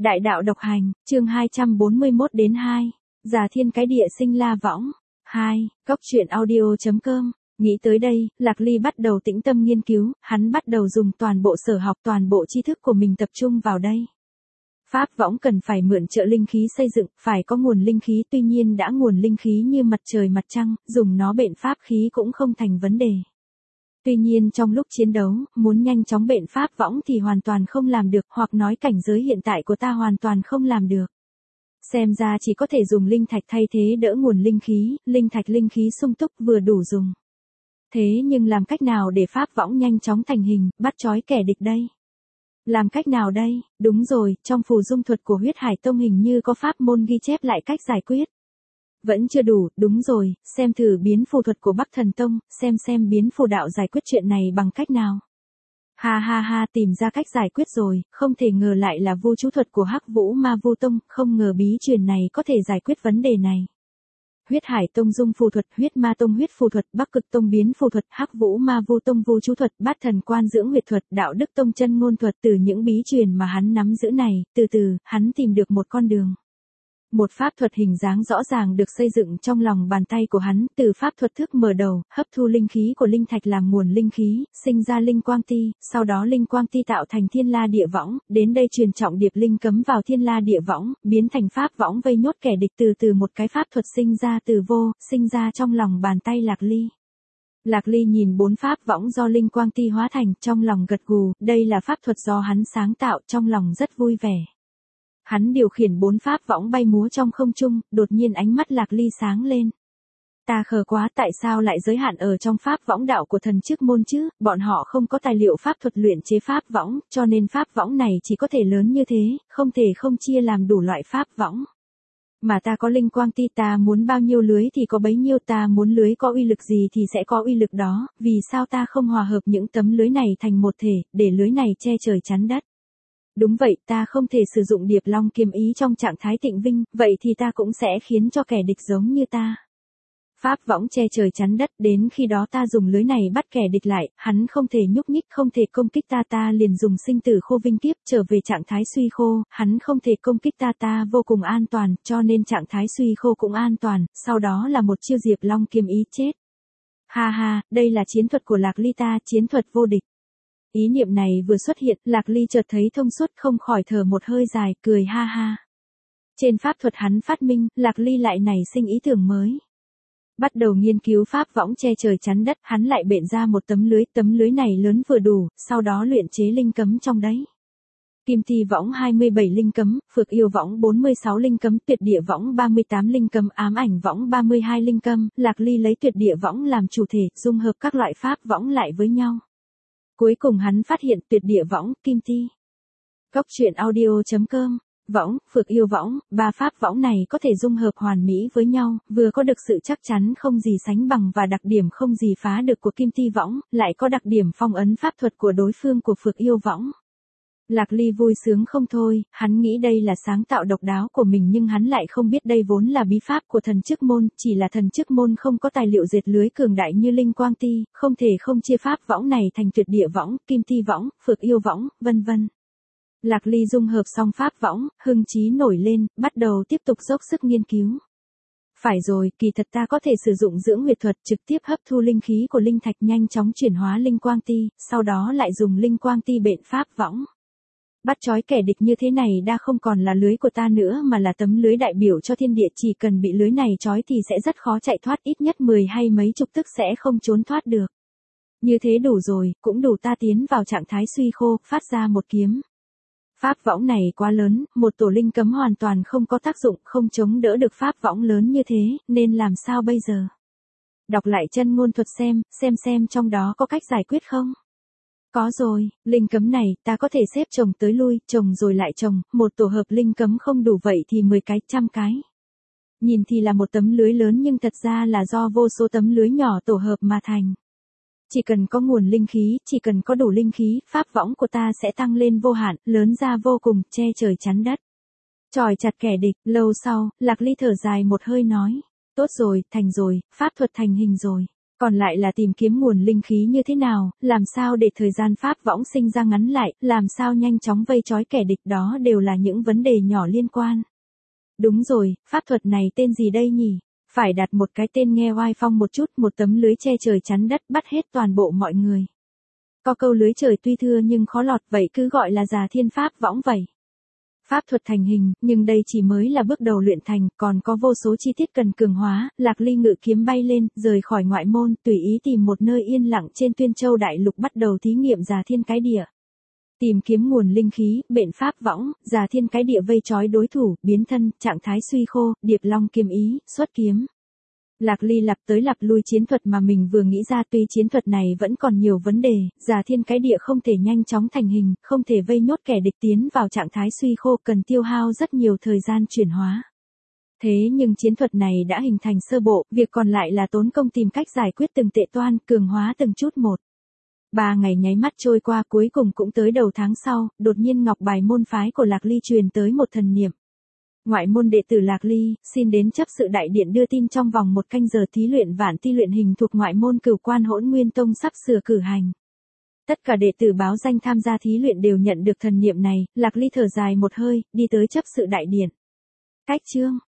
Đại đạo độc hành, chương 241 đến 2. Già thiên cái địa sinh la võng. 2. Cốc truyện audio.com. Nghĩ tới đây, Lạc Ly bắt đầu tĩnh tâm nghiên cứu, hắn bắt đầu dùng toàn bộ sở học, toàn bộ tri thức của mình tập trung vào đây. Pháp võng cần phải mượn trợ linh khí xây dựng, phải có nguồn linh khí, tuy nhiên đã nguồn linh khí như mặt trời mặt trăng, dùng nó bện pháp khí cũng không thành vấn đề. Tuy nhiên trong lúc chiến đấu, muốn nhanh chóng bện pháp võng thì hoàn toàn không làm được, hoặc nói cảnh giới hiện tại của ta hoàn toàn không làm được. Xem ra chỉ có thể dùng linh thạch thay thế đỡ nguồn linh khí, linh khí sung túc vừa đủ dùng. Thế nhưng làm cách nào để pháp võng nhanh chóng thành hình, bắt trói kẻ địch đây? Làm cách nào đây? Đúng rồi, trong phù dung thuật của Huyết Hải Tông hình như có pháp môn ghi chép lại cách giải quyết. Vẫn chưa đủ, đúng rồi, xem thử biến phù thuật của Bắc Thần Tông, xem biến phù đạo giải quyết chuyện này bằng cách nào. Ha ha ha, tìm ra cách giải quyết rồi, không thể ngờ lại là vô chú thuật của Hắc Vũ Ma Vu Tông, không ngờ bí truyền này có thể giải quyết vấn đề này. Huyết Hải Tông dung phù thuật, Huyết Ma Tông huyết phù thuật, Bắc Cực Tông biến phù thuật, Hắc Vũ Ma Vu Tông vô chú thuật, Bát Thần Quan dưỡng huyệt thuật, Đạo Đức Tông chân ngôn thuật, từ những bí truyền mà hắn nắm giữ này, từ từ, hắn tìm được một con đường. Một pháp thuật hình dáng rõ ràng được xây dựng trong lòng bàn tay của hắn, từ pháp thuật thức mở đầu, hấp thu linh khí của linh thạch làm nguồn linh khí, sinh ra linh quang ti, sau đó linh quang ti tạo thành thiên la địa võng, đến đây truyền trọng điệp linh cấm vào thiên la địa võng, biến thành pháp võng vây nhốt kẻ địch, từ một cái pháp thuật sinh ra từ vô, sinh ra trong lòng bàn tay Lạc Ly. Lạc Ly nhìn 4 pháp võng do linh quang ti hóa thành, trong lòng gật gù, đây là pháp thuật do hắn sáng tạo, trong lòng rất vui vẻ. Hắn điều khiển 4 pháp võng bay múa trong không trung, đột nhiên ánh mắt Lạc Ly sáng lên. Ta khờ quá, tại sao lại giới hạn ở trong pháp võng đạo của thần chức môn chứ, bọn họ không có tài liệu pháp thuật luyện chế pháp võng, cho nên pháp võng này chỉ có thể lớn như thế, không thể không chia làm đủ loại pháp võng. Mà ta có linh quang ti, ta muốn bao nhiêu lưới thì có bấy nhiêu, ta muốn lưới có uy lực gì thì sẽ có uy lực đó, vì sao ta không hòa hợp những tấm lưới này thành một thể, để lưới này che trời chắn đất. Đúng vậy, ta không thể sử dụng điệp long kiếm ý trong trạng thái tịnh vinh, vậy thì ta cũng sẽ khiến cho kẻ địch giống như ta. Pháp võng che trời chắn đất, đến khi đó ta dùng lưới này bắt kẻ địch lại, hắn không thể nhúc nhích, không thể công kích ta, ta liền dùng sinh tử khô vinh kiếp trở về trạng thái suy khô, hắn không thể công kích ta, ta vô cùng an toàn, cho nên trạng thái suy khô cũng an toàn, sau đó là một chiêu diệp long kiếm ý chết. Ha ha, đây là chiến thuật của Lạc Ly ta, chiến thuật vô địch. Ý niệm này vừa xuất hiện, Lạc Ly chợt thấy thông suốt, không khỏi thở một hơi dài, cười ha ha. Trên pháp thuật hắn phát minh, Lạc Ly lại nảy sinh ý tưởng mới. Bắt đầu nghiên cứu pháp võng che trời chắn đất, hắn lại bện ra một tấm lưới này lớn vừa đủ, sau đó luyện chế linh cấm trong đấy. Kim Ti võng 27 linh cấm, Phược Yêu võng 46 linh cấm, Tuyệt Địa võng 38 linh cấm, Ám Ảnh võng 32 linh cấm, Lạc Ly lấy Tuyệt Địa võng làm chủ thể, dung hợp các loại pháp võng lại với nhau. Cuối cùng hắn phát hiện Tuyệt Địa võng, Kim Ti. Cốc truyện audio.com. Võng, Phược Yêu võng, 3 pháp võng này có thể dung hợp hoàn mỹ với nhau, vừa có được sự chắc chắn không gì sánh bằng và đặc điểm không gì phá được của Kim Ti võng, lại có đặc điểm phong ấn pháp thuật của đối phương của Phược Yêu võng. Lạc Ly vui sướng không thôi, hắn nghĩ đây là sáng tạo độc đáo của mình nhưng hắn lại không biết đây vốn là bí pháp của thần chức môn, chỉ là thần chức môn không có tài liệu dệt lưới cường đại như linh quang ti, không thể không chia pháp võng này thành Tuyệt Địa võng, Kim Ti võng, Phược Yêu võng, vân vân. Lạc Ly dung hợp xong pháp võng, hưng chí nổi lên, bắt đầu tiếp tục dốc sức nghiên cứu. Phải rồi, kỳ thật ta có thể sử dụng dưỡng huyệt thuật trực tiếp hấp thu linh khí của linh thạch nhanh chóng chuyển hóa linh quang ti, sau đó lại dùng linh quang ti bện pháp võng. Bắt trói kẻ địch như thế này đã không còn là lưới của ta nữa mà là tấm lưới đại biểu cho thiên địa, chỉ cần bị lưới này trói thì sẽ rất khó chạy thoát, ít nhất 10 hay mấy chục tức sẽ không trốn thoát được. Như thế đủ rồi, cũng đủ ta tiến vào trạng thái suy khô, phát ra một kiếm. Pháp võng này quá lớn, một tổ linh cấm hoàn toàn không có tác dụng, không chống đỡ được pháp võng lớn như thế, nên làm sao bây giờ? Đọc lại chân ngôn thuật xem trong đó có cách giải quyết không? Có rồi, linh cấm này, ta có thể xếp chồng tới lui, chồng rồi lại chồng, một tổ hợp linh cấm không đủ vậy thì 10 cái, 100 cái. Nhìn thì là một tấm lưới lớn nhưng thật ra là do vô số tấm lưới nhỏ tổ hợp mà thành. Chỉ cần có nguồn linh khí, chỉ cần có đủ linh khí, pháp võng của ta sẽ tăng lên vô hạn, lớn ra vô cùng, che trời chắn đất. Chòi chặt kẻ địch, lâu sau, Lạc Ly thở dài một hơi nói. Tốt rồi, thành rồi, pháp thuật thành hình rồi. Còn lại là tìm kiếm nguồn linh khí như thế nào, làm sao để thời gian pháp võng sinh ra ngắn lại, làm sao nhanh chóng vây trói kẻ địch, đó đều là những vấn đề nhỏ liên quan. Đúng rồi, pháp thuật này tên gì đây nhỉ? Phải đặt một cái tên nghe oai phong một chút, một tấm lưới che trời chắn đất bắt hết toàn bộ mọi người. Có câu lưới trời tuy thưa nhưng khó lọt, vậy cứ gọi là già thiên pháp võng vậy. Pháp thuật thành hình, nhưng đây chỉ mới là bước đầu luyện thành, còn có vô số chi tiết cần cường hóa. Lạc Ly ngự kiếm bay lên, rời khỏi ngoại môn, tùy ý tìm một nơi yên lặng trên Tuyên Châu đại lục bắt đầu thí nghiệm già thiên cái địa. Tìm kiếm nguồn linh khí, bện pháp võng, già thiên cái địa vây trói đối thủ, biến thân, trạng thái suy khô, điệp long kiếm ý, xuất kiếm. Lạc Ly lặp tới lặp lui chiến thuật mà mình vừa nghĩ ra, tuy chiến thuật này vẫn còn nhiều vấn đề, già thiên cái địa không thể nhanh chóng thành hình, không thể vây nhốt kẻ địch tiến vào trạng thái suy khô, cần tiêu hao rất nhiều thời gian chuyển hóa. Thế nhưng chiến thuật này đã hình thành sơ bộ, việc còn lại là tốn công tìm cách giải quyết từng tệ toan, cường hóa từng chút một. 3 ngày nháy mắt trôi qua, cuối cùng cũng tới đầu tháng sau, đột nhiên ngọc bài môn phái của Lạc Ly truyền tới một thần niệm. Ngoại môn đệ tử Lạc Ly, xin đến chấp sự đại điện đưa tin trong vòng 1 canh giờ thí luyện vạn ti luyện hình thuộc ngoại môn Cửu Quan Hỗn Nguyên Tông sắp sửa cử hành. Tất cả đệ tử báo danh tham gia thí luyện đều nhận được thần niệm này, Lạc Ly thở dài một hơi, đi tới chấp sự đại điện. Cách chương